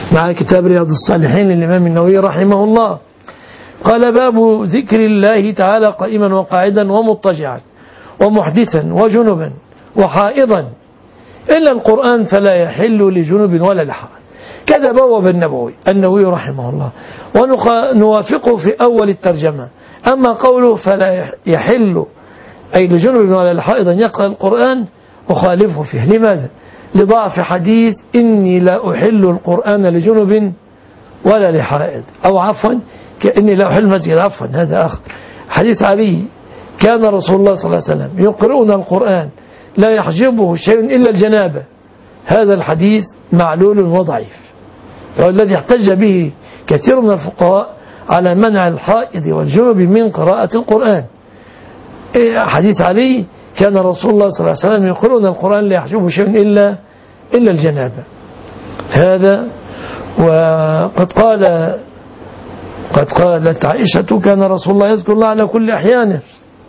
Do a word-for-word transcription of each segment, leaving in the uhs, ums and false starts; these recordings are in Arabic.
مع كتاب رياض الصالحين للإمام النووي رحمه الله. قال: باب ذكر الله تعالى قائما وقاعدا ومضطجعا ومحدثا وجنبا وحائضا إلا القرآن فلا يحل لجنب ولا لحائض. كذا بوب النبوي النووي رحمه الله، ونوافقه في أول الترجمة. أما قوله فلا يحل أي لجنب ولا لحائض أن يقرأ القرآن أخالفه فيه. لماذا؟ لضعف حديث إني لا أحل القرآن لجنب ولا لحائض، أو عفوا إني لا أحل المسجد، عفوا هذا آخر. حديث علي: كان رسول الله صلى الله عليه وسلم يقرؤون القرآن لا يحجبه شيء إلا الجنابة. هذا الحديث معلول وضعيف، والذي احتج به كثير من الفقهاء على منع الحائض والجنب من قراءة القرآن. حديث علي: كان رسول الله صلى الله عليه وسلم يقرؤون القرآن لا يحجبه شيء إلا إلا الجنابة. هذا. وقد قال قد قالت عائشة: كان رسول الله يذكر الله على كل أحيانه.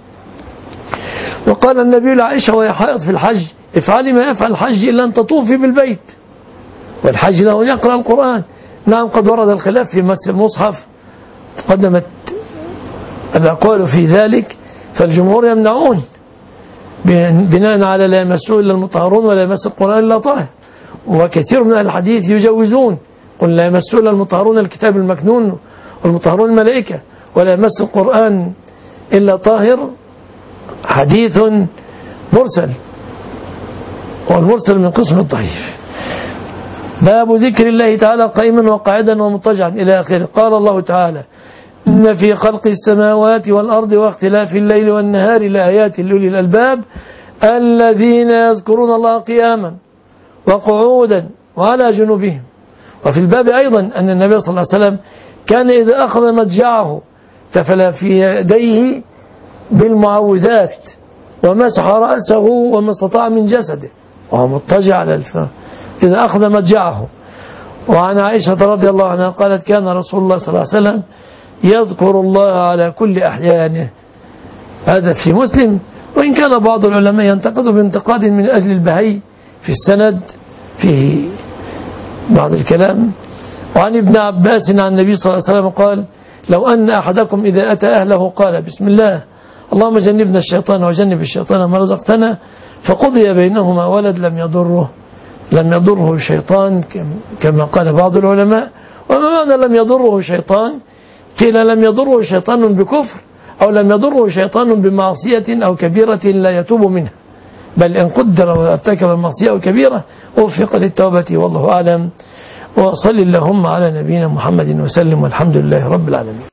وقال النبي لعائشة وهي حائض في الحج: افعلي ما يفعل الحج إلا أن تطوفي بالبيت، والحج له أن يقرأ القرآن. نعم، قد ورد الخلاف في مس المصحف، تقدمت الأقوال في ذلك، فالجمهور يمنعون بناء على لا يمسه إلا المطهرون ولا يمس القرآن إلا طاهر، وكثير من الحديث يجوزون: قل لا يمسه إلا المطهرون الكتاب المكنون والمطهرون الملائكة، ولا يمس القرآن إلا طاهر. حديث مرسل، والمرسل من قسم الضعيف. باب ذكر الله تعالى قائما وقاعدا ومضطجعا إلى آخره. قال الله تعالى: إن في خلق السماوات والأرض واختلاف الليل والنهار لآيات لأولي الألباب الذين يذكرون الله قياما وقعودا وعلى جنوبهم. وفي الباب أيضا أن النبي صلى الله عليه وسلم كان إذا أخذ مضجعه تفل في يديه بالمعوذات ومسح رأسه وما استطاع من جسده وهو مضطجع على الفراش إذا أخذ مضجعه. وعن عائشة رضي الله عنها قالت: كان رسول الله صلى الله عليه وسلم يذكر الله على كل أحيانه. هذا في مسلم، وإن كان بعض العلماء ينتقد بانتقاد من أجل البهي في السند فيه بعض الكلام. وعن ابن عباس عن النبي صلى الله عليه وسلم قال: لو أن أحدكم إذا أتى أهله قال: بسم الله اللهم جنبنا الشيطان وجنب الشيطان ما رزقتنا، فقضي بينهما ولد لم يضره لم يضره شيطان، كما قال بعض العلماء. وما معنى لم يضره شيطان؟ قيل لم يضره شيطان بكفر، أو لم يضره شيطان بمعصية أو كبيرة لا يتوب منها، بل إن قدر وارتكب المعصية أو كبيرة وفق للتوبة، والله أعلم. وصل اللهم على نبينا محمد وسلم، والحمد لله رب العالمين.